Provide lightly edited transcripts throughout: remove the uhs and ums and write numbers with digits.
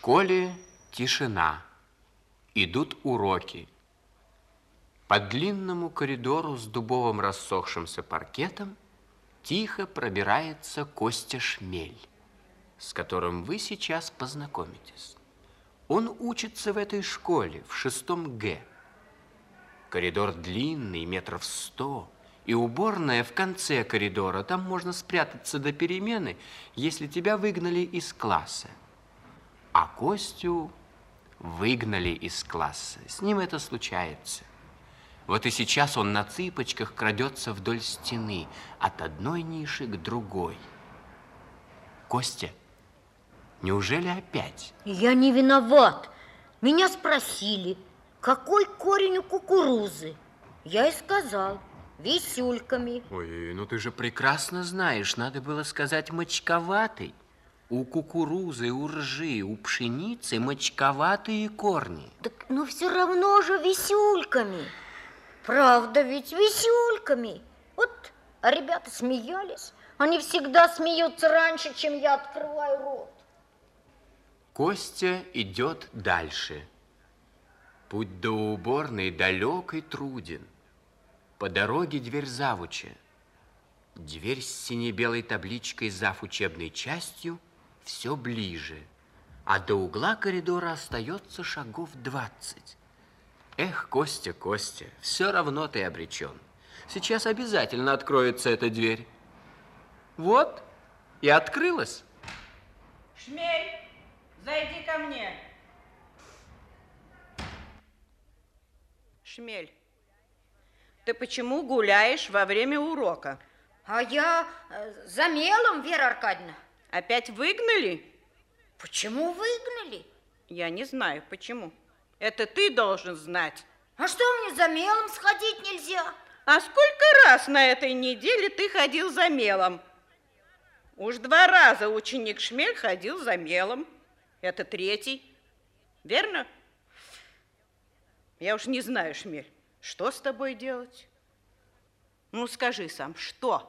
школе тишина. Идут уроки. По длинному коридору с дубовым рассохшимся паркетом тихо пробирается Костя Шмель, с которым вы сейчас познакомитесь. Он учится в этой школе, в 6 Г. Коридор длинный, 100 метров, и уборная в конце коридора. Там можно спрятаться до перемены, если тебя выгнали из класса. А Костю выгнали из класса. С ним это случается. Вот и сейчас он на цыпочках крадется вдоль стены, от одной ниши к другой. Костя, неужели опять? Я не виноват. Меня спросили, какой корень у кукурузы. Я и сказал, висюльками. Ой, ну ты же прекрасно знаешь, надо было сказать мочковатый. У кукурузы, у ржи, у пшеницы мочковатые корни. Так, ну все равно же висюльками. Правда ведь, висюльками. Вот ребята смеялись. Они всегда смеются раньше, чем я открываю рот. Костя идет дальше. Путь до уборной далек и труден. По дороге дверь завуча. Дверь с сине-белой табличкой «Зав. Учебной частью» все ближе, а до угла коридора остается шагов 20. Эх, Костя, Костя, все равно ты обречен. Сейчас обязательно откроется эта дверь. Вот, и открылась. Шмель, зайди ко мне. Шмель, ты почему гуляешь во время урока? А я за мелом, Вера Аркадьевна. Опять выгнали? Почему выгнали? Я не знаю, почему. Это ты должен знать. А что, мне за мелом сходить нельзя? А сколько раз на этой неделе ты ходил за мелом? Уж 2 раза ученик Шмель ходил за мелом. Это 3-й. Верно? Я уж не знаю, Шмель, что с тобой делать? Ну, скажи сам, что?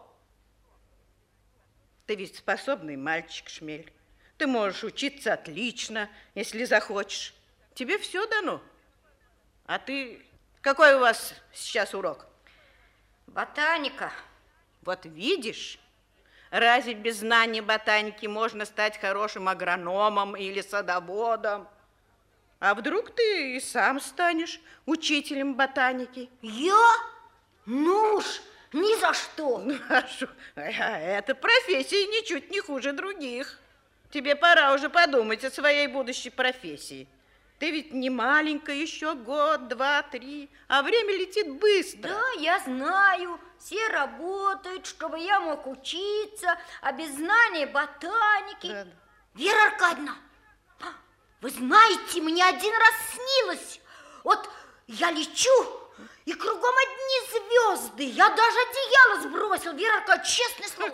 Ты ведь способный мальчик, Шмель. Ты можешь учиться отлично, если захочешь. Тебе все дано. А ты... Какой у вас сейчас урок? Ботаника. Вот видишь, разве без знания ботаники можно стать хорошим агрономом или садоводом? А вдруг ты и сам станешь учителем ботаники? Я? Ну уж, ни за что. Эта профессия ничуть не хуже других. Тебе пора уже подумать о своей будущей профессии. Ты ведь не маленькая, еще год, 2, 3, а время летит быстро. Да, я знаю, все работают, чтобы я мог учиться, а без знания ботаники. Да. Вера Аркадьевна, вы знаете, мне один раз снилось. Вот я лечу, и кругом одни звезды. Я даже одеяло сбросил, Вера Аркадьевна, честное слово.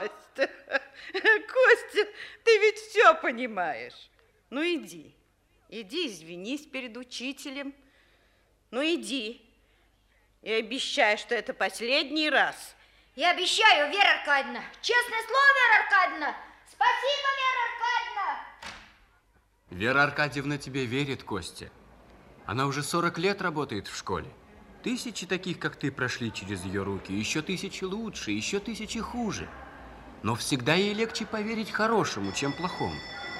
Костя, ты ведь все понимаешь. Ну, иди, извинись перед учителем. Ну, иди. И обещай, что это последний раз. Я обещаю, Вера Аркадьевна. Честное слово, Вера Аркадьевна. Спасибо, Вера Аркадьевна. Вера Аркадьевна тебе верит, Костя. Она уже 40 лет работает в школе. 1000 таких, как ты, прошли через ее руки. Еще 1000 лучше, еще 1000 хуже. Но всегда ей легче поверить хорошему, чем плохому.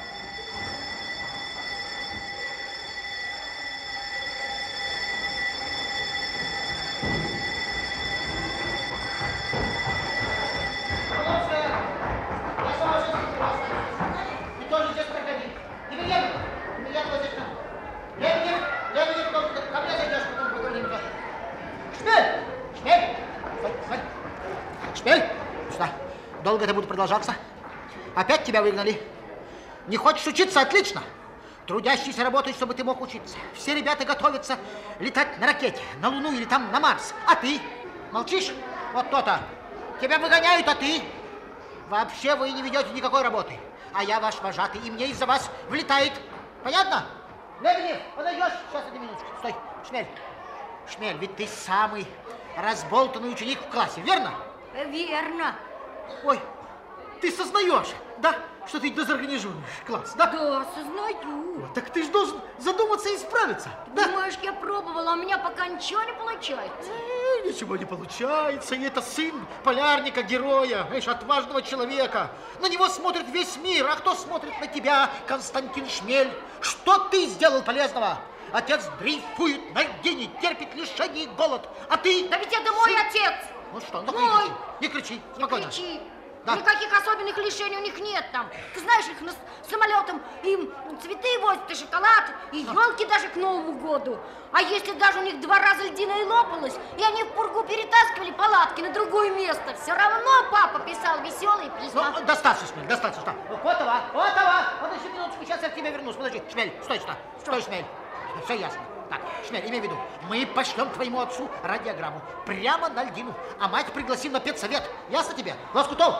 Долго это будет продолжаться? Опять тебя выгнали? Не хочешь учиться? Отлично. Трудящиеся работают, чтобы ты мог учиться. Все ребята готовятся летать на ракете, на Луну или там на Марс. А ты? Молчишь? Вот то-то. Тебя выгоняют, а ты? Вообще вы не ведете никакой работы. А я ваш вожатый, и мне из-за вас влетает. Понятно? Лебедев, подойдешь? Сейчас, 1 минуточку. Стой. Шмель. Шмель, ведь ты самый разболтанный ученик в классе, верно? Верно. Ой, ты сознаешь, да? что ты дезорганизуешь класс, да? Да, сознаю. Вот, так ты же должен задуматься и справиться. Да? Думаешь, я пробовала, а у меня пока ничего не получается. Ничего не получается, и это сын полярника, героя, знаешь, отважного человека. На него смотрит весь мир, а кто смотрит на тебя, Константин Шмель? Что ты сделал полезного? Отец дрейфует на льдине, терпит лишение и голод, а ты... Да ведь это мой отец! Ну что, ну Мой! не кричи, спокойно. Не кричи. Да. Никаких особенных лишений у них нет там. Ты знаешь, их самолетом им цветы возят, и шоколад, и елки даже к Новому году. А если даже у них 2 раза льдиная лопалась, и они в пургу перетаскивали палатки на другое место, все равно папа писал веселые письма. Ну, достаточно, Шмель, достаточно. Котова, вот еще минуточку, сейчас я к тебе вернусь. Подожди, Шмель, стой сюда, стой, Шмель. Все ясно. Так, Шмель, имей в виду, мы пошлем твоему отцу радиограмму прямо на льдину, а мать пригласим на педсовет. Ясно тебе? Лоскутов!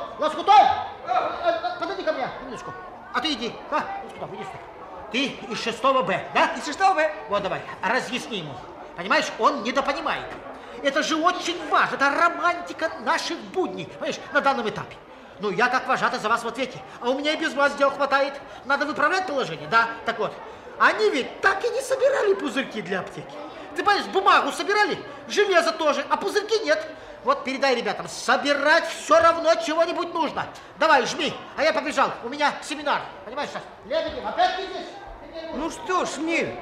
Подойди ко мне, минуточку. А ты иди, Лоскутов, иди сюда. Ты из 6 Б, да? Из 6 Б. Вот давай, разъясни ему. Понимаешь, он недопонимает. Это же очень важно, это романтика наших будней, понимаешь, на данном этапе. Ну, я как вожатый за вас в ответе, а у меня и без вас дел хватает. Надо выправлять положение, да? Так вот. Они ведь так и не собирали пузырьки для аптеки. Ты понимаешь, бумагу собирали, железо тоже, а пузырьки нет. Вот передай ребятам, собирать все равно чего-нибудь нужно. Давай, жми, а я побежал, у меня семинар. Понимаешь, сейчас, Лебедев, опять ты здесь? Ну что, Шмель,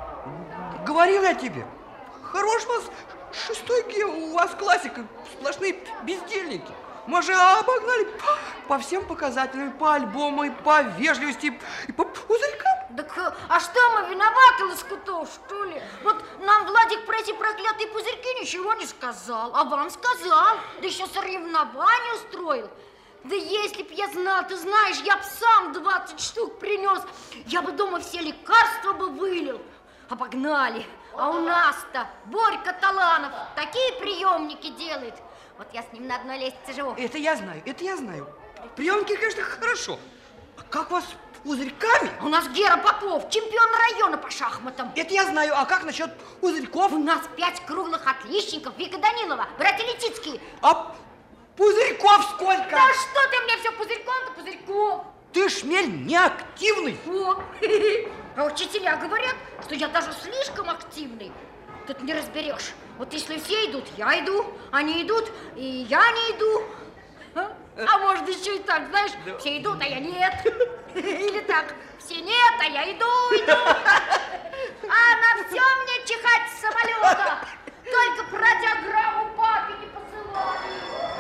говорил я тебе, хорош вас 6 Г, у вас классика, сплошные бездельники. Мы же обогнали по всем показателям, по альбому, по вежливости, и по пузырькам. Так, а что мы виноваты, Лоскутов, что ли? Вот нам Владик про эти проклятые пузырьки ничего не сказал, а вам сказал, да еще соревнование устроил. Да если б я знал, ты знаешь, я б сам 20 штук принес, я бы дома все лекарства бы вылил. Обогнали, а у нас-то Борька Таланов такие приемники делает. Вот я с ним на одной лестнице живу. Это я знаю. Приемники, конечно, хорошо. А как вас пузырьками? У нас Гера Попов, чемпион района по шахматам. Это я знаю. А как насчет пузырьков? У нас 5 круглых отличников. Вика Данилова, братья Летицкие. А пузырьков сколько? Да что ты мне все пузырьком-то, пузырьков? Ты, Шмель, неактивный. О, а учителя говорят, что я даже слишком активный. Тут не разберешь. Вот если все идут, я иду, они идут, и я не иду. А может еще и так, знаешь, все идут, а я нет. Или так, все нет, а я иду. А на все мне чихать с самолета. Только про радиограмму папе не посылали.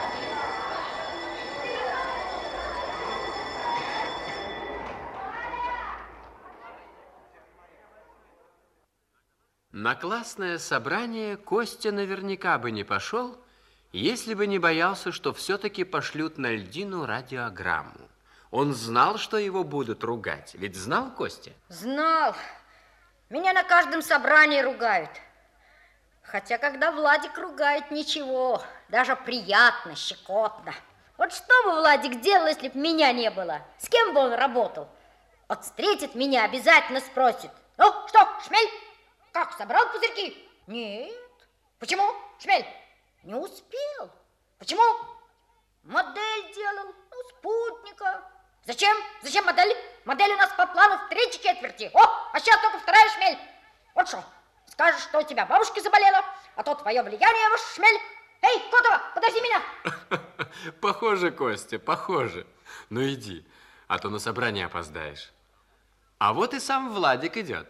На классное собрание Костя наверняка бы не пошел, если бы не боялся, что все-таки пошлют на льдину радиограмму. Он знал, что его будут ругать. Ведь знал, Костя? Знал. Меня на каждом собрании ругают. Хотя, когда Владик ругает, ничего. Даже приятно, щекотно. Вот что бы Владик делал, если бы меня не было? С кем бы он работал? Вот встретит меня, обязательно спросит. Ну, что, Шмель? Как, собрал пузырьки? Нет. Почему, Шмель? Не успел. Почему? Модель делал, спутника. Зачем? Зачем модель? Модель у нас по плану в 3 четверти. О, а сейчас только 2, Шмель. Вот что, скажешь, что у тебя бабушка заболела, а то твое влияние, ваш Шмель. Эй, Котова, подожди меня. Похоже, Костя, похоже. Ну иди, а то на собрание опоздаешь. А вот и сам Владик идет.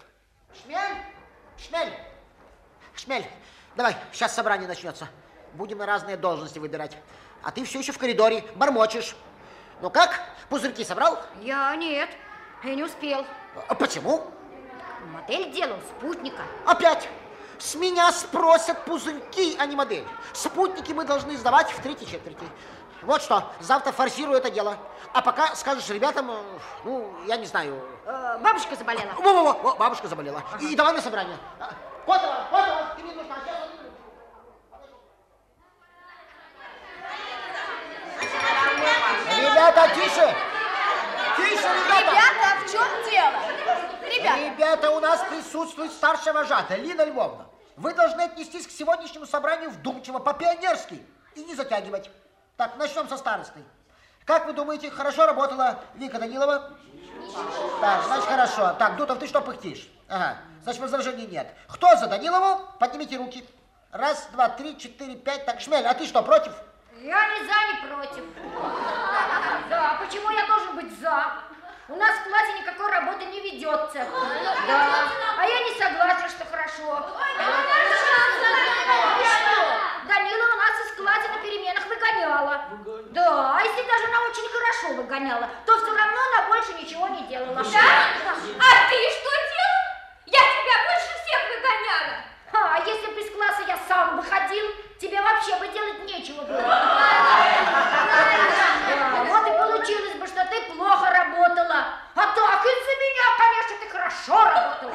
Шмель, давай, сейчас собрание начнется. Будем на разные должности выбирать. А ты все еще в коридоре, бормочешь. Ну как, пузырьки собрал? Я нет, я не успел. А почему? Модель делал спутника. Опять. С меня спросят пузырьки, а не модель. Спутники мы должны сдавать в 3 четверти. Вот что, завтра форсирую это дело. А пока скажешь ребятам, ну, я не знаю. Бабушка заболела. Во, бабушка заболела. Ага. И давай на собрание. Котова, ты мне нужна. Ребята, тише! Тише, ребята! Ребята, в чем дело? Ребята, у нас присутствует старшая вожатая, Лина Львовна. Вы должны отнестись к сегодняшнему собранию вдумчиво, по-пионерски, и не затягивать. Так, начнем со старосты. Как вы думаете, хорошо работала Вика Данилова? Так, значит, хорошо. Так, Дутов, ты что пыхтишь? Ага, значит, возражений нет. Кто за Данилову? Поднимите руки. Раз, два, три, четыре, пять. Так, Шмель, а ты что, против? Я ни за, ни против. Да, почему я должен быть за? У нас в классе никакой работы не ведется. Да, а я не согласен, что хорошо. Данила у нас из класса на переменах выгоняла. Да, а если даже она очень хорошо выгоняла, то все равно она больше ничего не делала. Да? А ты что делал? Я тебя больше всех выгоняла. А если бы из класса я сам выходил, тебе вообще бы делать нечего было. Вот и получилось бы, что ты плохо работала. А так, из-за меня, конечно, ты хорошо работала.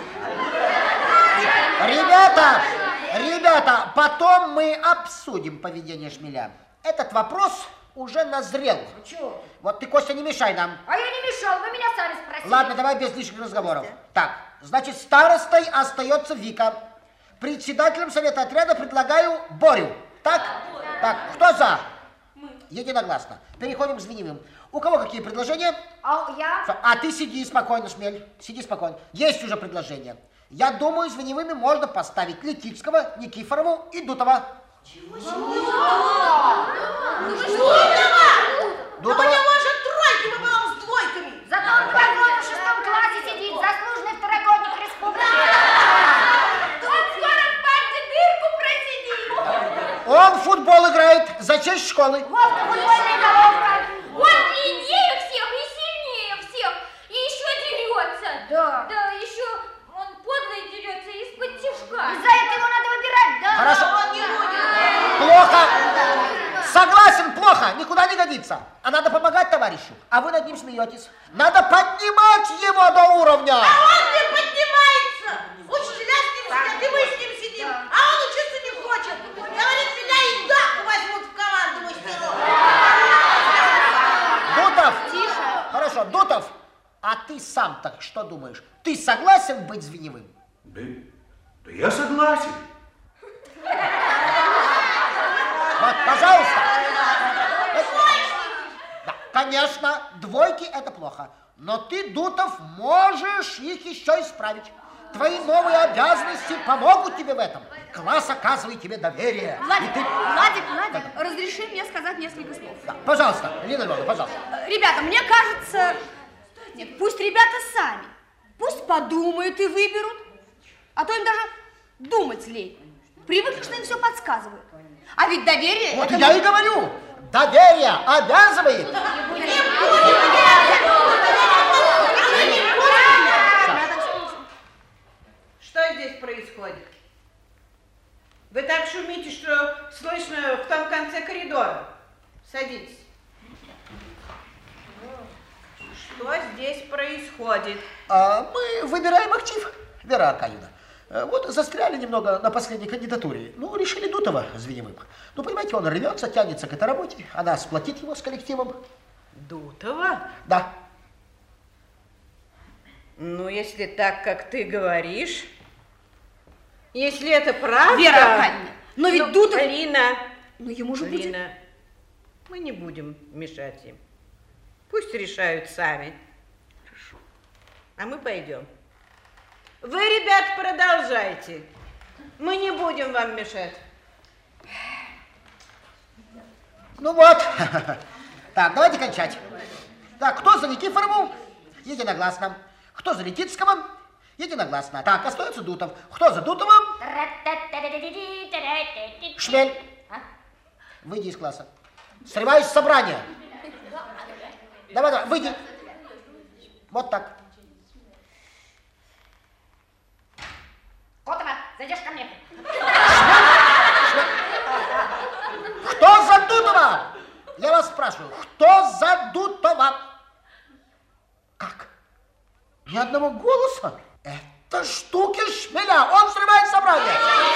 Ребята, потом мы обсудим поведение Шмеля. Этот вопрос уже назрел. Ну чё? Вот ты, Костя, не мешай нам. А я не мешал, вы меня сами спросили. Ладно, давай без лишних разговоров. Так, значит, старостой остается Вика. Председателем совета отряда предлагаю Борю. Так? Так, кто за? Единогласно. Переходим к звеневым. У кого какие предложения? А я? А ты сиди спокойно, Шмель. Сиди спокойно. Есть уже предложение. Я думаю, звеневыми можно поставить Летицкого, Никифорову и Дутова. Дутова? У него же тройки пополам с двойками. Зато он в каком-то 6 классе сидит, заслуженный второгодник республики. Он скоро в парте дырку просидит. Он в футбол играет за честь школы. Вот футбольная головка. Он длиннее всех и сильнее всех. И еще дерется. Да. Да, еще он подло дерется из-под тишка. Из-за этого его надо выбирать, да? Хорошо. Он не будет. Плохо. Согласен, плохо. Никуда не годится. А надо помогать товарищу. А вы над ним смеетесь. Надо поднимать его до уровня. А он не поднимается. Учителя с ним сидят, и мы с ним сидим. А он учиться не хочет. Говорит, меня и так возьмут в команду мастеров. Дутов. Тише. Хорошо, Дутов. А ты сам-то что думаешь? Ты согласен быть звеневым? Да я согласен. Вот, пожалуйста. Да, конечно, двойки это плохо. Но ты, Дутов, можешь их еще исправить. Твои новые обязанности помогут тебе в этом. Класс оказывает тебе доверие. Владик, разреши мне сказать несколько слов. Да, пожалуйста, Лина Львовна, пожалуйста. Ребята, мне кажется... Нет, пусть ребята сами. Пусть подумают и выберут. А то им даже думать лень. Привыкли, что им все подсказывают. А ведь доверие... Вот я и говорю. Доверие обязывает. Что здесь происходит? Вы так шумите, что слышно в том конце коридора. Садитесь. Что здесь происходит? Мы выбираем актив, Вера Аркадьевна. Вот застряли немного на последней кандидатуре. Ну, решили Дутова звеневым. Ну, понимаете, он рвется, тянется к этой работе. Она сплотит его с коллективом. Дутова? Да. Ну, если так, как ты говоришь, если это правда... Вера Аркадьевна, но ведь Дутов... Лина, Ну, ему же будет... Лина, мы не будем мешать им. Пусть решают сами. Хорошо. А мы пойдем. Вы, ребят, продолжайте. Мы не будем вам мешать. Ну вот. Так, давайте кончать. Так, кто за Никифорову? Единогласно. Кто за Летицкого? Единогласно. Так, остается Дутов. Кто за Дутова? Шмель. Выйди из класса. Срываюсь с собрания. Давай, выйди. Вот так. Котова, зайдешь ко мне. Кто за Дутова? Я вас спрашиваю, кто за Дутова? Как? Ни одного голоса? Это штуки Шмеля. Он срывает собрание.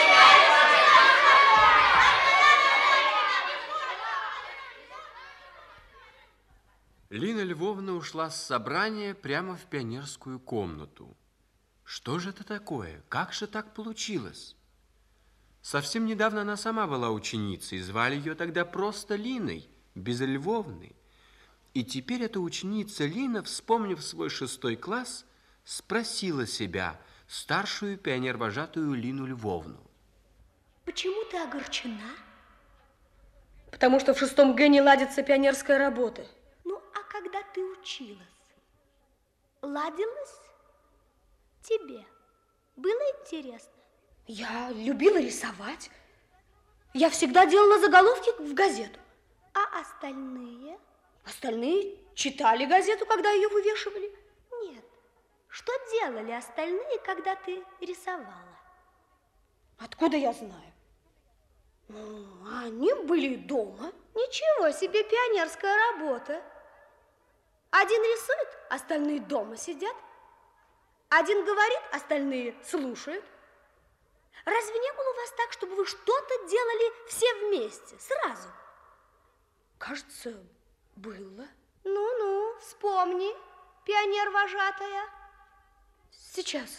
Лина Львовна ушла с собрания прямо в пионерскую комнату. Что же это такое? Как же так получилось? Совсем недавно она сама была ученицей, звали ее тогда просто Линой, без Львовны. И теперь эта ученица Лина, вспомнив свой 6 класс, спросила себя старшую пионер-вожатую Лину Львовну. Почему ты огорчена? Потому что в 6 Г не ладится пионерская работа. Ну, а когда ты училась, ладилась тебе? Было интересно? Я любила рисовать. Я всегда делала заголовки в газету. А остальные? Остальные читали газету, когда ее вывешивали. Нет. Что делали остальные, когда ты рисовала? Откуда я знаю? Ну, они были дома. Ничего себе пионерская работа. Один рисует, остальные дома сидят. Один говорит, остальные слушают. Разве не было у вас так, чтобы вы что-то делали все вместе, сразу? Кажется, было. Ну-ну, вспомни, пионер-вожатая. Сейчас.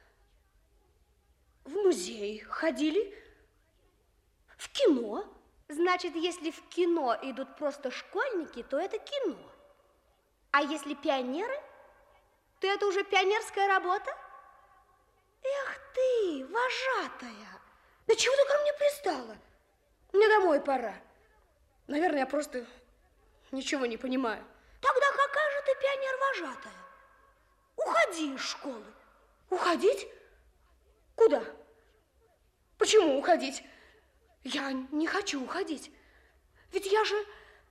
В музей ходили, в кино. Значит, если в кино идут просто школьники, то это кино. А если пионеры, то это уже пионерская работа? Эх ты, вожатая! Да чего ты ко мне пристала? Мне домой пора. Наверное, я просто ничего не понимаю. Тогда какая же ты пионер-вожатая? Уходи из школы. Уходить? Куда? Почему уходить? Я не хочу уходить. Ведь я же...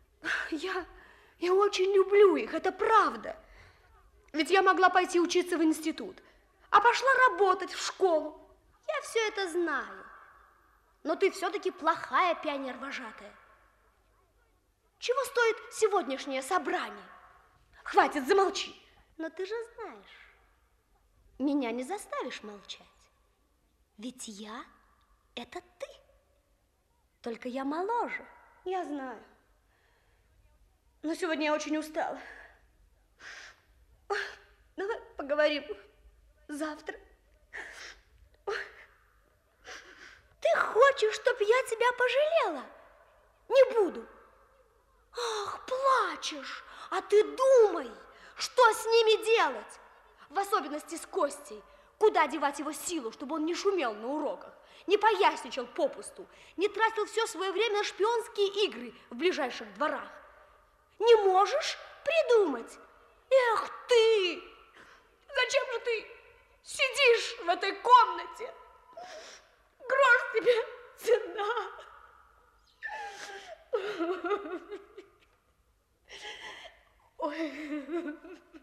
Я очень люблю их, это правда. Ведь я могла пойти учиться в институт, а пошла работать в школу. Я все это знаю. Но ты все-таки плохая пионер-вожатая. Чего стоит сегодняшнее собрание? Хватит, замолчи. Но ты же знаешь, меня не заставишь молчать. Ведь я – это ты. Только я моложе. Я знаю. Но сегодня я очень устала. Давай поговорим завтра. Ты хочешь, чтоб я тебя пожалела? Не буду. Ах, плачешь, а ты думай, что с ними делать? В особенности с Костей. Куда девать его силу, чтобы он не шумел на уроках, не поясничал попусту, не тратил все свое время на шпионские игры в ближайших дворах? Не можешь придумать? Эх ты! Зачем же ты сидишь в этой комнате? Грош тебе цена. Ой.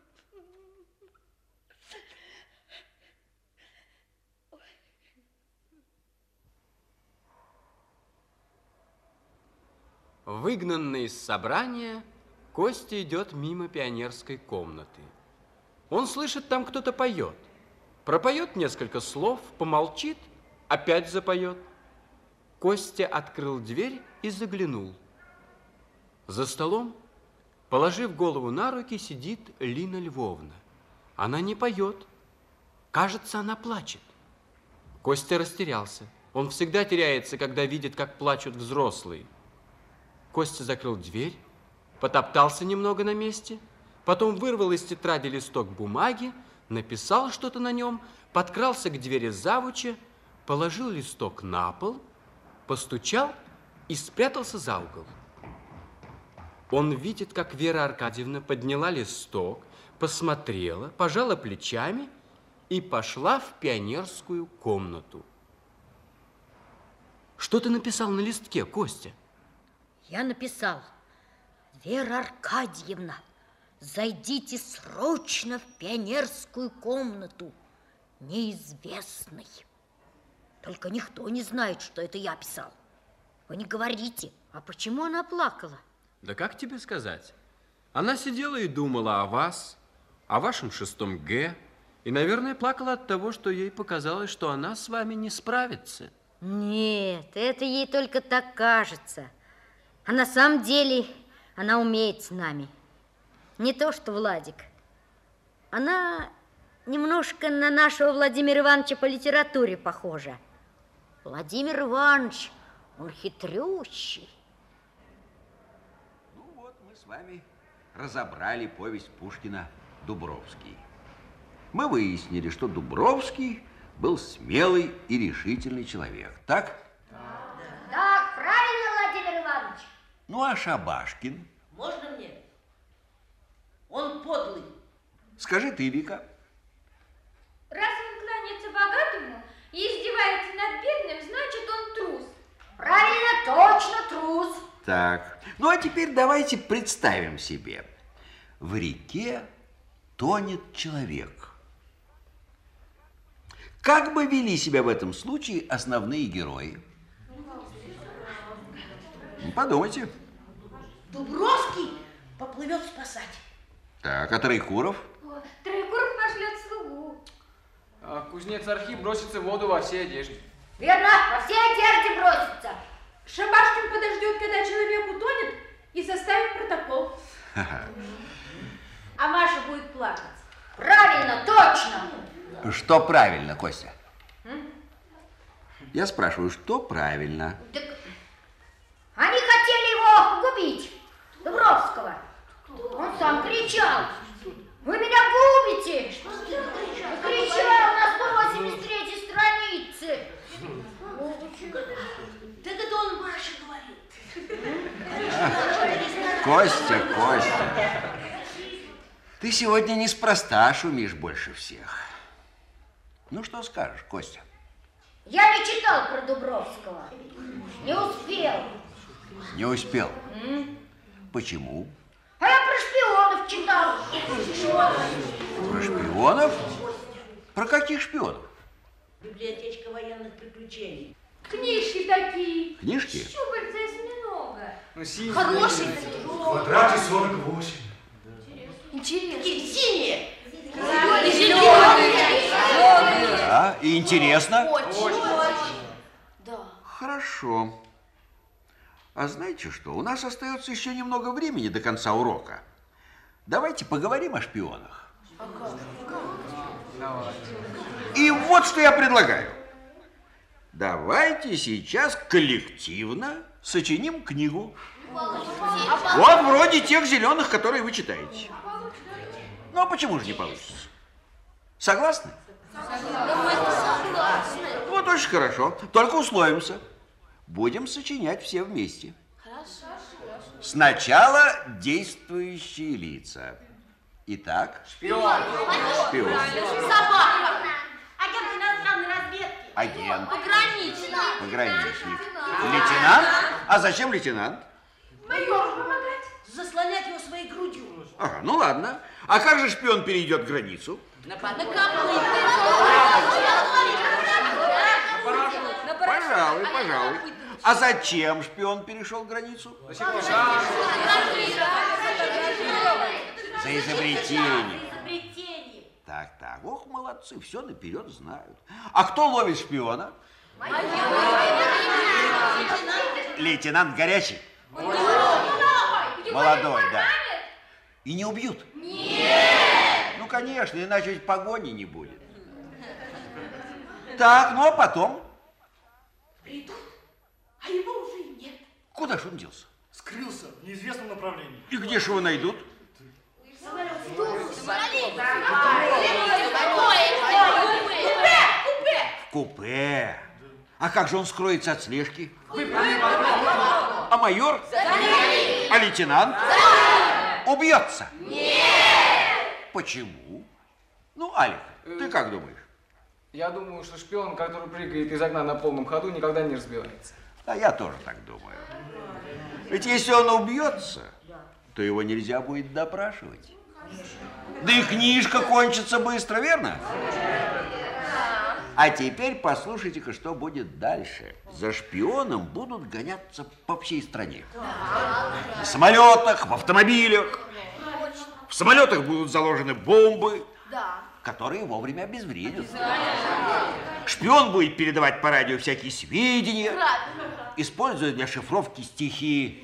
Выгнанный из собрания, Костя идет мимо пионерской комнаты. Он слышит, там кто-то поет. Пропоет несколько слов, помолчит, опять запоет. Костя открыл дверь и заглянул. За столом, положив голову на руки, сидит Лина Львовна. Она не поет. Кажется, она плачет. Костя растерялся. Он всегда теряется, когда видит, как плачут взрослые. Костя закрыл дверь, потоптался немного на месте, потом вырвал из тетради листок бумаги, написал что-то на нем, подкрался к двери завуча, положил листок на пол, постучал и спрятался за угол. Он видит, как Вера Аркадьевна подняла листок, посмотрела, пожала плечами и пошла в пионерскую комнату. Что ты написал на листке, Костя? Я написал: Вера Аркадьевна, зайдите срочно в пионерскую комнату. Неизвестный. Только никто не знает, что это я писал. Вы не говорите. А почему она плакала? Да как тебе сказать? Она сидела и думала о вас, о вашем 6 Г, и, наверное, плакала от того, что ей показалось, что она с вами не справится. Нет, это ей только так кажется. А на самом деле она умеет с нами. Не то что Владик. Она немножко на нашего Владимира Ивановича по литературе похожа. Владимир Иванович, он хитрющий. Ну вот, мы с вами разобрали повесть Пушкина «Дубровский». Мы выяснили, что Дубровский был смелый и решительный человек, так? Так, правильно, Владимир Иванович. Ну, а Шабашкин? Можно мне? Он подлый. Скажи ты, Вика. Раз он кланяется богатому и издевается над бедным, значит, он трус. Правильно, точно трус. Так, ну а теперь давайте представим себе. В реке тонет человек. Как бы вели себя в этом случае основные герои? Подумайте. Дубровский поплывет спасать. Так, а Троекуров? Троекуров пошлет слугу. А кузнец Архип бросится в воду во всей одежде. Верно, во всей одежде бросится. Шабашкин подождет, когда человек утонет, и составит протокол. А Маша будет плакать. Правильно, точно. Что правильно, Костя? Я спрашиваю, что правильно? Так они хотели его погубить, Дубровского. Он сам кричал: вы меня губите! Кричал на 183 странице. Так это он Маше говорил. Костя, ты сегодня неспроста шумишь больше всех. Ну, что скажешь, Костя? Я не читал про Дубровского. Не успел. Не успел? Почему? А я про шпионов читал. Про шпионов? Про каких шпионов? Библиотечка военных приключений. Книжки такие. Книжки? Щупальца осьминога. Ну, синие. Хорошие. В квадрате 48. Интересно. Такие синие. Да, и интересно. Очень. Да. Хорошо. А знаете что? У нас остается еще немного времени до конца урока. Давайте поговорим о шпионах. И вот что я предлагаю. Давайте сейчас коллективно сочиним книгу. Вот вроде тех зеленых, которые вы читаете. Ну, а почему же не получится? Согласны? Вот очень хорошо. Только условимся. Будем сочинять все вместе. Сначала действующие лица. Итак. Шпион. Шпион. Собака. Агент иностранной разведки. Агент. Пограничник. Пограничник. Лейтенант? А зачем лейтенант? Майору помогать. Заслонять его своей грудью. Ага, ну ладно. А как же шпион перейдет границу? На копыте. Пожалуй. А зачем шпион перешел границу? За изобретение. Так. Ох, молодцы, все наперед знают. А кто ловит шпиона? Лейтенант Горячий. Молодой, да. И не убьют? Нет. Ну, конечно, иначе ведь погони не будет. Так, ну а потом? Придут, а его уже и нет. Куда ж он делся? Скрылся в неизвестном направлении. И где ж его найдут? В купе. А как же он скроется от слежки? А майор? А лейтенант? Убьется? Нет! Почему? Ну, Алик, ты как думаешь? Я думаю, что шпион, который прыгает из окна на полном ходу, никогда не разбивается. А я тоже так думаю. Ведь если он убьется, то его нельзя будет допрашивать. Да и книжка кончится быстро, верно? А теперь послушайте-ка, что будет дальше. За шпионом будут гоняться по всей стране. На самолетах, в автомобилях. В самолетах будут заложены бомбы, которые вовремя обезвредят. Шпион будет передавать по радио всякие сведения, используя для шифровки стихи.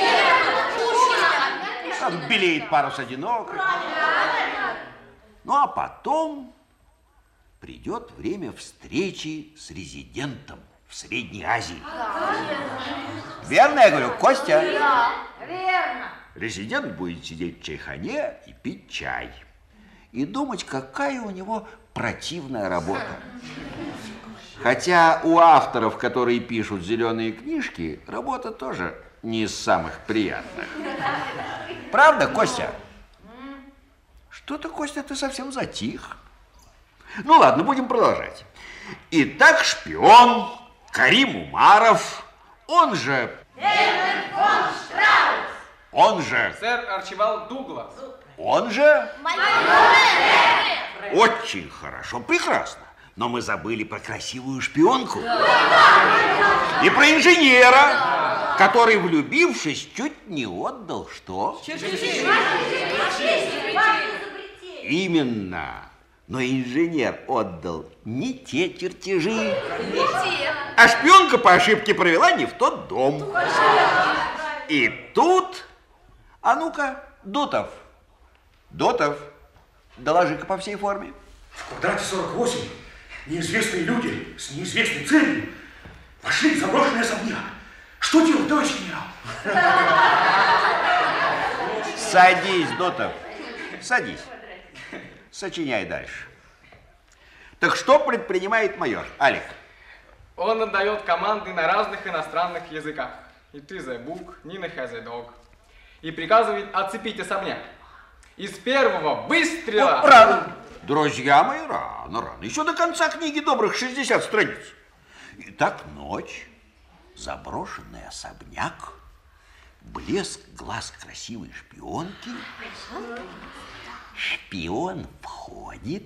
Как белеет парус одинокий. Ну, а потом придет время встречи с резидентом в Средней Азии. Верно я говорю, Костя? Да, верно. Резидент будет сидеть в чайхане и пить чай. И думать, какая у него противная работа. Хотя у авторов, которые пишут зеленые книжки, работа тоже не из самых приятных. Правда, Костя? Что-то, Костя, ты совсем затих. Ну ладно, будем продолжать. Итак, шпион Карим Умаров, он же... Герман фон Штраус. Он же... Сэр Арчибальд Дуглас. Он же... Очень хорошо, прекрасно. Но мы забыли про красивую шпионку. И про инженера, который, влюбившись, чуть не отдал что? Именно. Но инженер отдал не те чертежи. А шпионка по ошибке провела не в тот дом. И тут... А ну-ка, Дутов. Дутов, доложи-ка по всей форме. В квадрате 48 неизвестные люди с неизвестной целью вошли в заброшенный особняк. Что делать, товарищ генерал? Садись, Дутов, садись. Сочиняй дальше. Так что предпринимает майор? Алик. Он отдает команды на разных иностранных языках. И ты за бук, не на дог. И приказывает оцепить особняк. Из первого выстрела... Рано. Друзья мои, рано. Еще до конца книги добрых 60 страниц. Итак, ночь, заброшенный особняк, блеск глаз красивой шпионки. Шпион входит,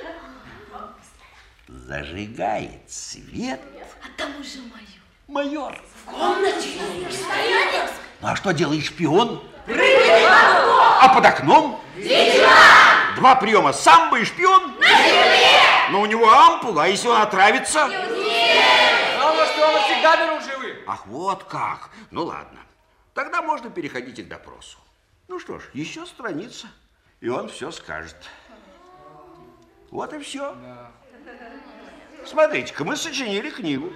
зажигает свет. А там уже майор. В комнате стояли. Ну а что делает шпион? Прыгает на пол. А под окном? Лейтенант. 2 приема самбо и шпион? На земле. Но у него ампула, а если он отравится? Главное, что он всегда берут живым. Ах, вот как. Ну ладно. Тогда можно переходить и к допросу. Ну что ж, еще страница, и он все скажет. Вот и все. Да. Смотрите-ка, мы сочинили книгу.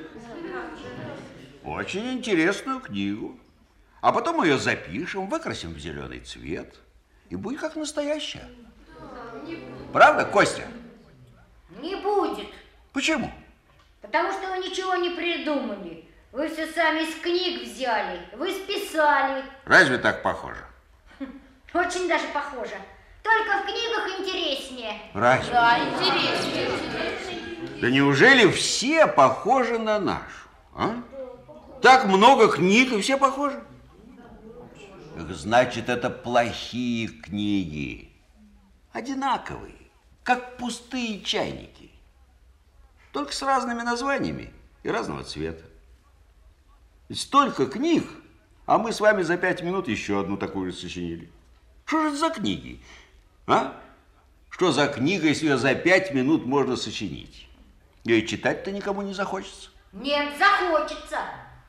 Очень интересную книгу. А потом ее запишем, выкрасим в зеленый цвет. И будет как настоящая. Правда, Костя? Не будет. Почему? Потому что вы ничего не придумали. Вы все сами из книг взяли. Вы списали. Разве так похоже? Очень даже похоже. Только в книгах интереснее. Разве? Да, интереснее. Да неужели все похожи на нашу? А? Так много книг, и все похожи? Значит, это плохие книги. Одинаковые, как пустые чайники. Только с разными названиями и разного цвета. Столько книг, а мы с вами за 5 минут еще одну такую же сочинили. Что же это за книги? А? Что за книга, если ее за 5 минут можно сочинить? Ее читать-то никому не захочется. Нет, захочется.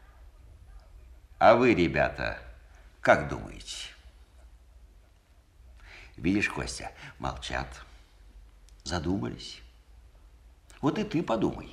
А вы, ребята, как думаете? Видишь, Костя, молчат, задумались. Вот и ты подумай.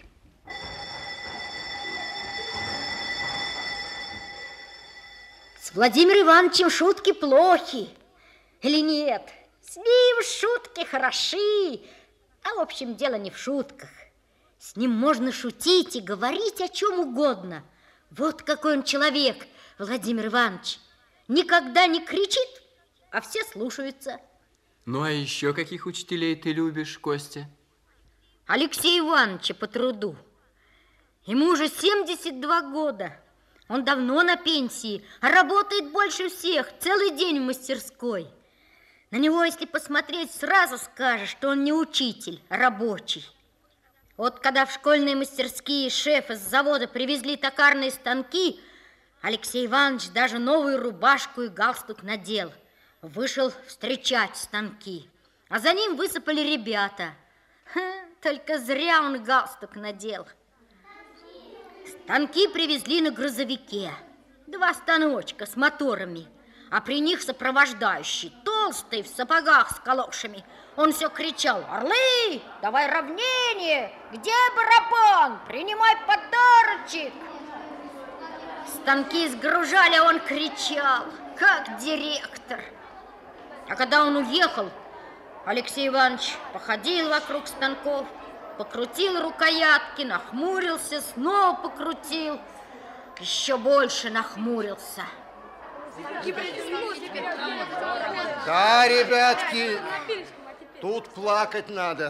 С Владимиром Ивановичем шутки плохи. Или нет? С ним шутки хороши. А в общем, дело не в шутках. С ним можно шутить и говорить о чем угодно. Вот какой он человек, Владимир Иванович. Никогда не кричит, а все слушаются. Ну, а еще каких учителей ты любишь, Костя? Алексея Ивановича по труду. Ему уже 72 года. Он давно на пенсии, а работает больше всех, целый день в мастерской. На него, если посмотреть, сразу скажешь, что он не учитель, а рабочий. Вот когда в школьные мастерские шефы с завода привезли токарные станки, Алексей Иванович даже новую рубашку и галстук надел. Вышел встречать станки, а за ним высыпали ребята. Только зря он галстук надел. Станки привезли на грузовике. 2 станочка с моторами, а при них сопровождающий, толстый, в сапогах с калошами. Он все кричал: «Орлы, давай равнение! Где барабан? Принимай подарочек!» Станки сгружали, а он кричал, как директор. А когда он уехал, Алексей Иванович походил вокруг станков, покрутил рукоятки, нахмурился, снова покрутил, еще больше нахмурился. Да, ребятки, тут плакать надо.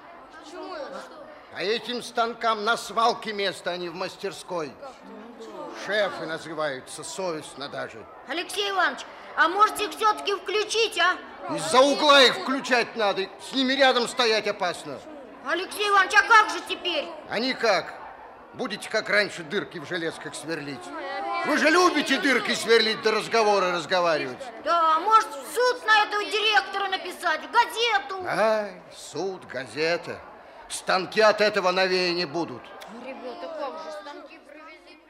А этим станкам на свалке место, а не в мастерской. Шефы называются, совестно даже. Алексей Иванович, а можете их все-таки включить, а? Из-за угла их включать надо, с ними рядом стоять опасно. Алексей Иванович, а как же теперь? А никак. Будете, как раньше, дырки в железках сверлить. Вы же любите дырки сверлить, да разговоры разговаривать. Да, может, в суд на этого директора написать, в газету. Ай, суд, газета. Станки от этого новее не будут. Ну, ребята, как же станки привези.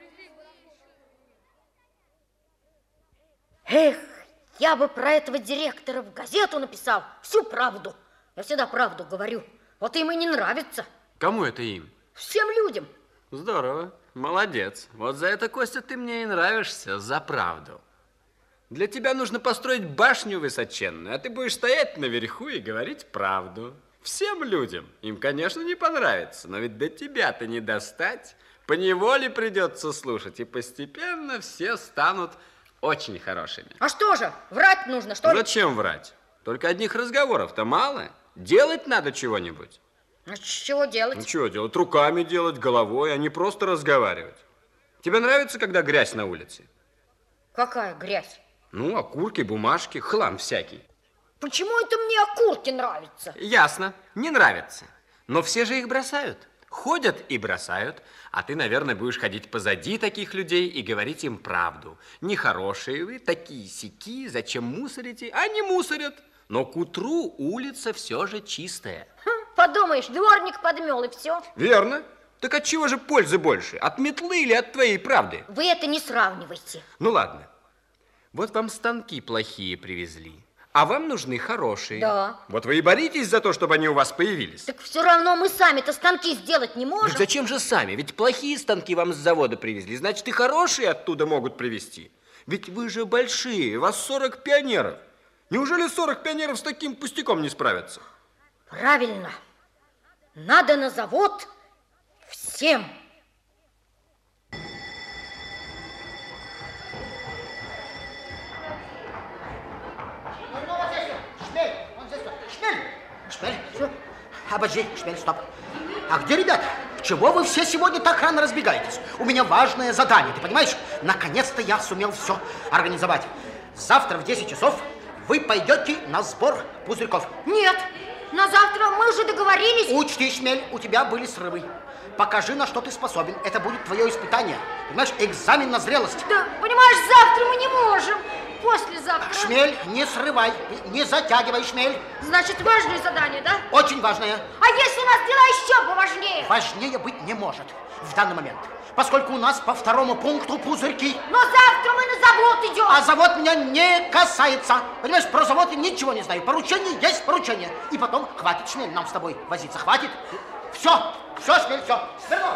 Эх, я бы про этого директора в газету написал всю правду. Я всегда правду говорю. Вот им и не нравится. Кому это им? Всем людям. Здорово, молодец. Вот за это, Костя, ты мне и нравишься, за правду. Для тебя нужно построить башню высоченную, а ты будешь стоять наверху и говорить правду. Всем людям. Им, конечно, не понравится, но ведь до тебя-то не достать. Поневоле придется слушать, и постепенно все станут очень хорошими. А что же, врать нужно, что ли? Зачем врать? Только одних разговоров-то мало. Делать надо чего-нибудь. А чего делать? Ну, чего делать? Руками делать, головой, а не просто разговаривать. Тебе нравится, когда грязь на улице? Какая грязь? Ну, окурки, бумажки, хлам всякий. Почему это мне окурки нравятся? Ясно, не нравится. Но все же их бросают. Ходят и бросают. А ты, наверное, будешь ходить позади таких людей и говорить им правду. Нехорошие вы, такие-сяки, зачем мусорите? Они мусорят. Но к утру улица все же чистая. Подумаешь, дворник подмел, и все. Верно. Так от чего же пользы больше? От метлы или от твоей правды? Вы это не сравнивайте. Ну ладно. Вот вам станки плохие привезли, а вам нужны хорошие. Да. Вот вы и боритесь за то, чтобы они у вас появились. Так все равно мы сами-то станки сделать не можем. Так зачем же сами? Ведь плохие станки вам с завода привезли, значит, и хорошие оттуда могут привезти. Ведь вы же большие, вас 40 пионеров. Неужели 40 пионеров с таким пустяком не справятся? Правильно. Надо на завод всем. Шмель, обожди, Шмель, стоп. А где ребята? Чего вы все сегодня так рано разбегаетесь? У меня важное задание, ты понимаешь? Наконец-то я сумел все организовать. Завтра в 10 часов вы пойдете на сбор пузырьков. Нет, на завтра мы уже договорились. Учти, Шмель, у тебя были срывы. Покажи, на что ты способен. Это будет твое испытание. Понимаешь, экзамен на зрелость. Да, понимаешь, завтра мы не можем. Послезавтра. Шмель, не срывай, не затягивай, Шмель. Значит, важное задание, да? Очень важное. А если у нас дела еще поважнее? Важнее быть не может в данный момент. Поскольку у нас по второму пункту пузырьки. Но завтра мы на завод идем. А завод меня не касается. Понимаешь, про завод я ничего не знаю. Поручение есть поручение. И потом хватит, Шмель, нам с тобой возиться. Хватит. Все, Шмель, все.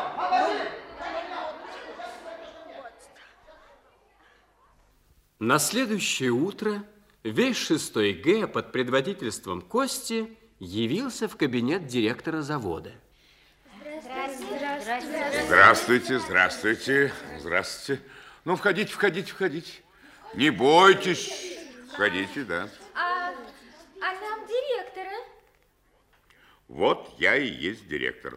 На следующее утро весь 6 Г под предводительством Кости явился в кабинет директора завода. Здравствуйте, здравствуйте, здравствуйте. Ну, входите, входите, входите. Не бойтесь, входите, да. А нам директора? Вот я и есть директор.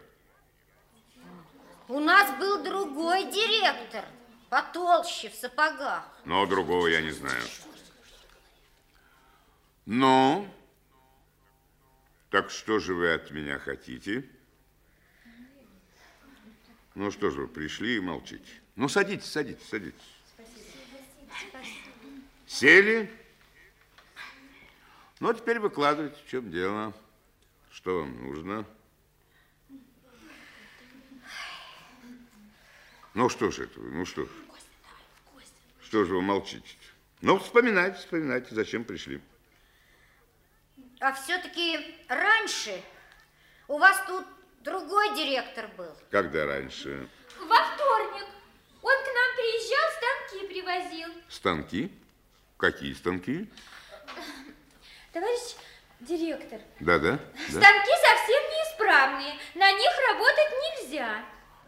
У нас был другой директор, потолще, в сапогах. Но другого я не знаю. Ну, так что же вы от меня хотите? Ну, что же вы, пришли и молчите. Ну, садитесь, садитесь, садитесь. Сели? Ну, теперь выкладывайте, в чем дело. Что вам нужно? Ну, что же это вы, ну что? Что же вы молчите? Ну, вспоминайте, вспоминайте, зачем пришли. А все-таки раньше у вас тут другой директор был. Когда раньше? Во вторник. Он к нам приезжал с привозил. Станки? Какие станки? Товарищ директор. Да. Станки совсем неисправные. На них работать нельзя.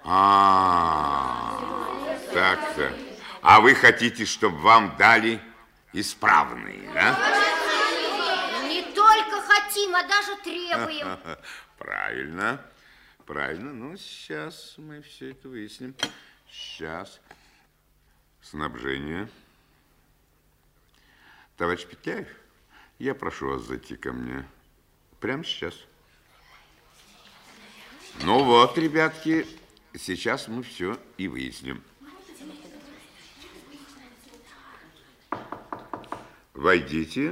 Так-то. А вы хотите, чтобы вам дали исправные, да? Не только хотим, а даже требуем. Правильно. Ну, сейчас мы все это выясним. Сейчас. Снабжение. Товарищ Петляев, я прошу вас зайти ко мне прямо сейчас. Ну вот, ребятки, сейчас мы все и выясним. Войдите.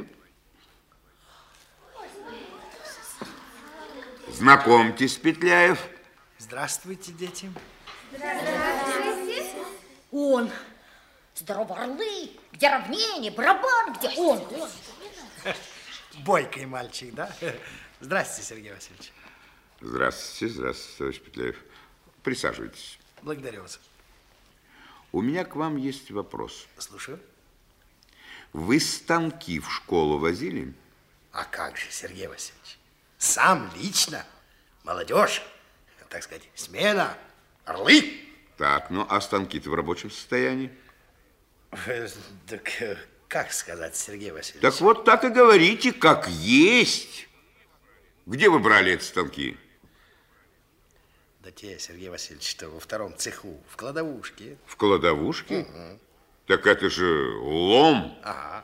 Знакомьтесь, Петляев. Здравствуйте, дети. Здравствуйте. Он. Здорово, орлы. Где равнение, барабан, где он? Бойкий мальчик, да? Здравствуйте, Сергей Васильевич. Здравствуйте, товарищ Петляев. Присаживайтесь. Благодарю вас. У меня к вам есть вопрос. Слушаю. Вы станки в школу возили? А как же, Сергей Васильевич? Сам лично. Молодежь, так сказать, смена, орлы. Так, ну а станки-то в рабочем состоянии? Так, как сказать, Сергей Васильевич? Так вот так и говорите, как есть. Где вы брали эти станки? Да те, Сергей Васильевич, что во втором цеху, в кладовушке. В кладовушке? Угу. Так это же лом. Ага.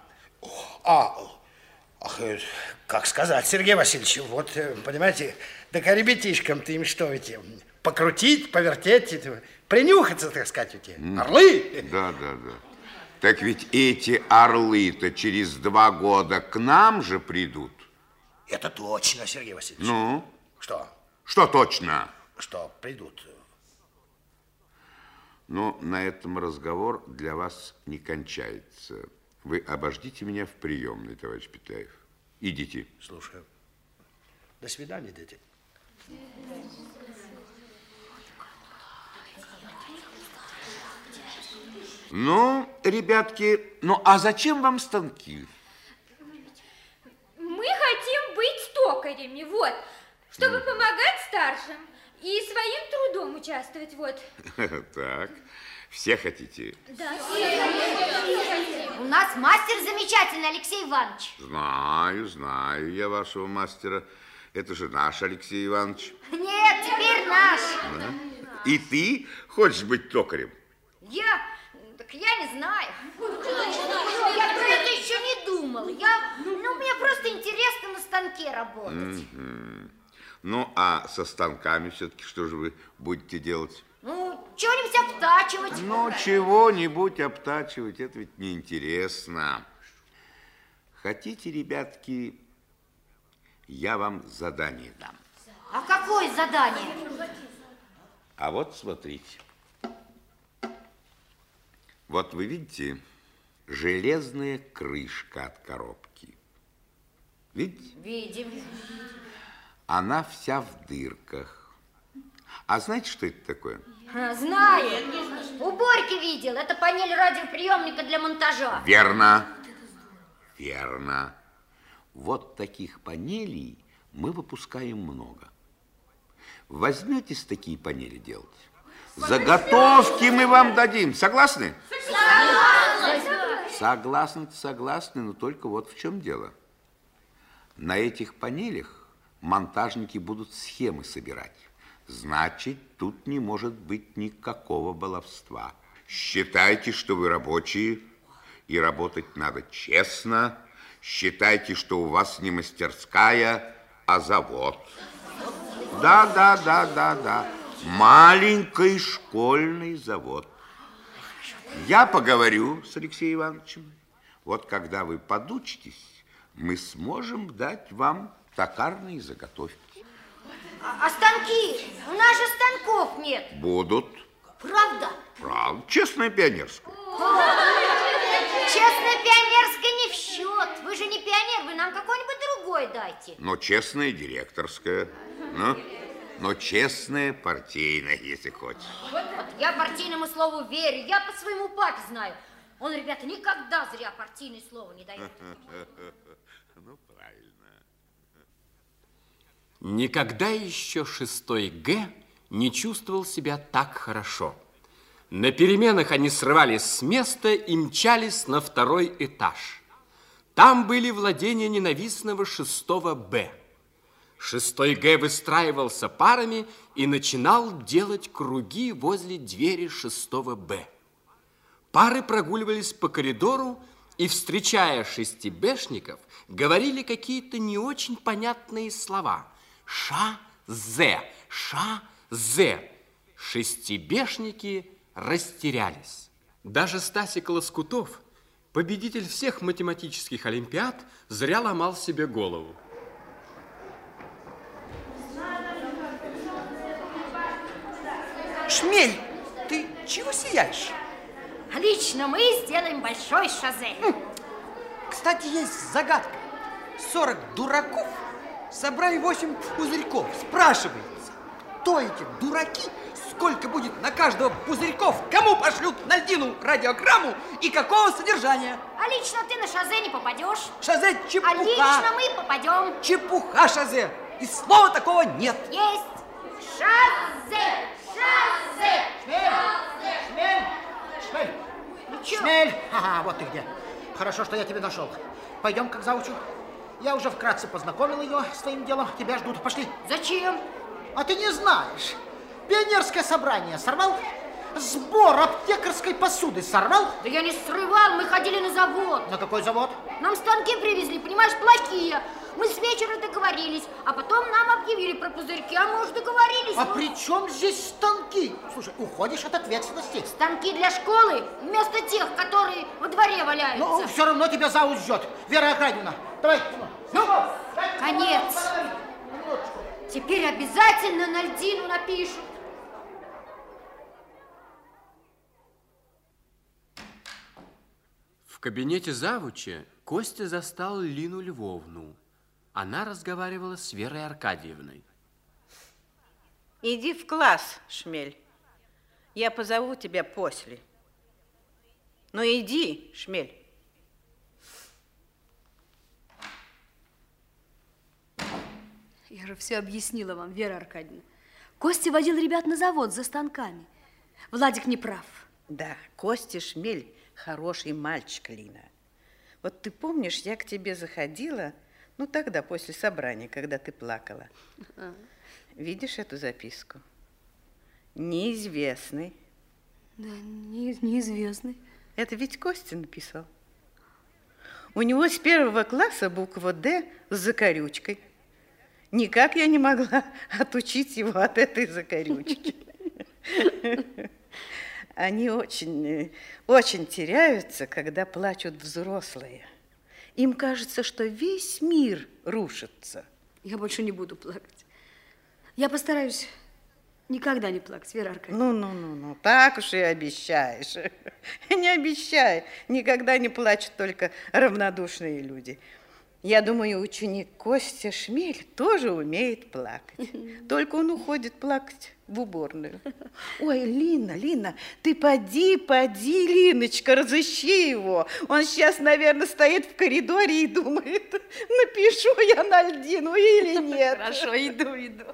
Как сказать, Сергей Васильевич, вот, понимаете, так а ребятишкам-то им что, ведь покрутить, повертеть, принюхаться, так сказать, эти орлы. Да. Так ведь эти орлы-то через 2 года к нам же придут. Это точно, Сергей Васильевич. Ну? Что? Что точно? Что придут. Но на этом разговор для вас не кончается. Вы обождите меня в приемной, товарищ Петляев. Идите. Слушаю. До свидания, дети. Ну, ребятки, ну а зачем вам станки? Мы хотим быть токарями, вот, чтобы помогать старшим и своим трудом участвовать, вот. Так, все хотите? Да, У нас мастер замечательный, Алексей Иванович. Знаю я вашего мастера. Это же наш Алексей Иванович. Нет, теперь наш. Да? И ты хочешь быть токарем? Так я не знаю. Я про это еще не думал. Мне просто интересно на станке работать. Ну, а со станками все-таки что же вы будете делать? Что-нибудь обтачивать. Чего-нибудь обтачивать, это ведь неинтересно. Хотите, ребятки, я вам задание дам. А какое задание? А вот смотрите. Вот вы видите, железная крышка от коробки. Видите? Видим. Она вся в дырках. А знаете, что это такое? Знаю. У Борьки видел. Это панель радиоприемника для монтажа. Верно. Вот таких панелей мы выпускаем много. Возьметесь такие панели делать? Заготовки мы вам дадим. Согласны? Согласны, но только вот в чем дело. На этих панелях монтажники будут схемы собирать. Значит, тут не может быть никакого баловства. Считайте, что вы рабочие, и работать надо честно. Считайте, что у вас не мастерская, а завод. Да. Маленький школьный завод. Я поговорю с Алексеем Ивановичем. Вот когда вы подучитесь, мы сможем дать вам токарные заготовки. А станки? У нас же станков нет. Будут. Правда? Правда. Честная пионерская. Честная пионерская не в счет. Вы же не пионер, вы нам какой-нибудь другой дайте. Но честная директорская. Но честная партийная, если хочешь. Вот я партийному слову верю. Я по своему папе знаю. Он, ребята, никогда зря партийное слово не дает. Ну, правильно. Никогда еще 6 Г не чувствовал себя так хорошо. На переменах они срывались с места и мчались на 2-й этаж. Там были владения ненавистного 6 Б. 6 Г выстраивался парами и начинал делать круги возле двери 6 Б. Пары прогуливались по коридору и, встречая 6Бшников, говорили какие-то не очень понятные слова. Ша-зе, ша-зе. 6Бшники растерялись. Даже Стасик Лоскутов, победитель всех математических олимпиад, зря ломал себе голову. Шмель, ты чего сияешь? Лично мы сделаем большой шозе. Кстати, есть загадка. 40 дураков собрали 8 пузырьков. Спрашивается, кто эти дураки, сколько будет на каждого пузырьков, кому пошлют на льдину радиограмму и какого содержания? А лично ты на шозе не попадешь. Шозе чепуха. А лично мы попадем. Чепуха шозе. И слова такого нет. Есть. Шозе. Шозе. Шмель! Шмель! Ну чё? Шмель! Ага, вот ты где. Хорошо, что я тебя нашел. Пойдем к заучу. Я уже вкратце познакомил ее с твоим делом. Тебя ждут. Пошли. Зачем? А ты не знаешь. Пионерское собрание сорвал? Сбор аптекарской посуды сорвал? Да я не срывал, мы ходили на завод. На какой завод? Нам станки привезли, понимаешь, плохие. Мы с вечера договорились, а потом нам объявили про пузырьки, а мы уже договорились. А при чем здесь станки? Слушай, уходишь от ответственности. Станки для школы вместо тех, которые во дворе валяются. Ну, все равно тебя зауч ждет. Вера Аркадьевна, давай. Ну, конец. Теперь обязательно на льдину напишут. В кабинете завуча Костя застал Лину Львовну. Она разговаривала с Верой Аркадьевной. Иди в класс, Шмель. Я позову тебя после. Ну иди, Шмель. Я же все объяснила вам, Вера Аркадьевна. Костя водил ребят на завод за станками. Владик не прав. Да, Костя Шмель хороший мальчик, Лина. Вот ты помнишь, я к тебе заходила, ну тогда, после собрания, когда ты плакала. Видишь эту записку? Неизвестный. Да, неизвестный. Это ведь Костя написал. У него с 1 класса буква «Д» с закорючкой. Никак я не могла отучить его от этой закорючки. Они очень теряются, когда плачут взрослые. Им кажется, что весь мир рушится. Я больше не буду плакать. Я постараюсь никогда не плакать, Вера Аркадьевна. Ну, так уж и обещаешь. Не обещай. Никогда не плачут только равнодушные люди. Я думаю, ученик Костя Шмель тоже умеет плакать. Только он уходит плакать в уборную. Ой, Лина, ты поди, Линочка, разыщи его. Он сейчас, наверное, стоит в коридоре и думает, напишу я на льдину или нет. Хорошо, иду.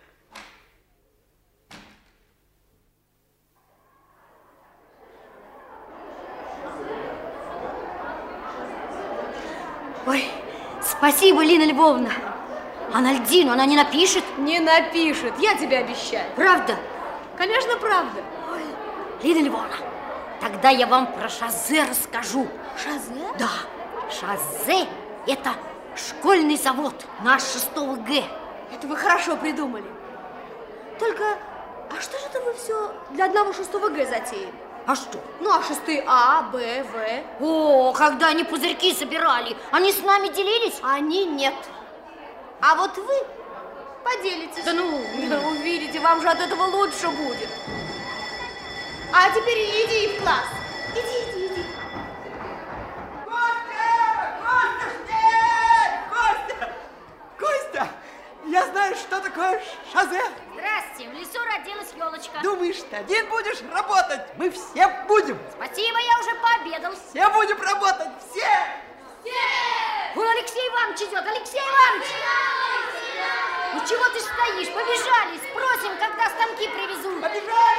Ой, спасибо, Лина Львовна. А на льдину она не напишет? Не напишет, я тебе обещаю. Правда? Конечно, правда. Ой, Лина Львовна, тогда я вам про шозе расскажу. Шозе? Да, шозе – это школьный завод наш 6 Г. Это вы хорошо придумали. Только, а что же это вы все для одного 6 Г затеяли? А что? Ну, а 6 А, Б, В. О, когда они пузырьки собирали, они с нами делились? Они нет. А вот вы поделитесь. Да ну, увидите, вам же от этого лучше будет. А теперь иди в класс. Иди. Костя, я знаю, что такое шозе. Здрасте, в лесу родилась елочка. Думаешь, ты один будешь работать? Мы все будем. Спасибо, я уже пообедал. Все будем работать, все! Вон Алексей Иванович идет, Алексей Иванович! Ну чего ты стоишь? Побежали, спросим, когда станки привезут. Побежали!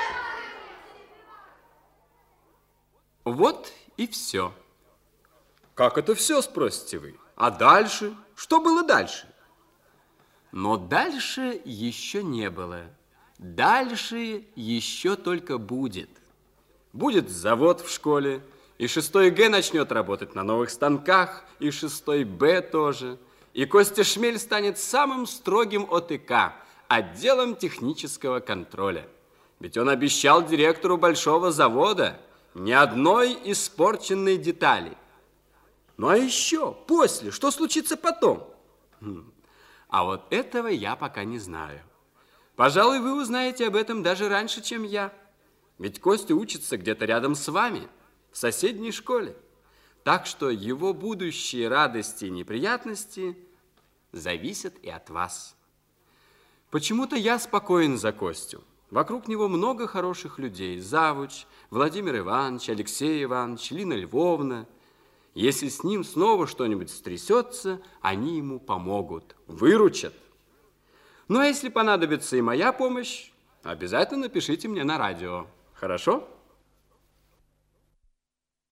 Вот и все. Как это все, спросите вы? А дальше? Что было дальше? Но дальше еще не было. Дальше еще только будет. Будет завод в школе, и 6-й Г начнет работать на новых станках, и 6-й Б тоже. И Костя Шмель станет самым строгим ОТК, отделом технического контроля. Ведь он обещал директору большого завода ни одной испорченной детали. Ну а еще, после, что случится потом? А вот этого я пока не знаю. Пожалуй, вы узнаете об этом даже раньше, чем я. Ведь Костя учится где-то рядом с вами, в соседней школе. Так что его будущие радости и неприятности зависят и от вас. Почему-то я спокоен за Костю. Вокруг него много хороших людей. Завуч, Владимир Иванович, Алексей Иванович, Лина Львовна. Если с ним снова что-нибудь стрясется, они ему помогут, выручат. Ну, а если понадобится и моя помощь, обязательно напишите мне на радио. Хорошо?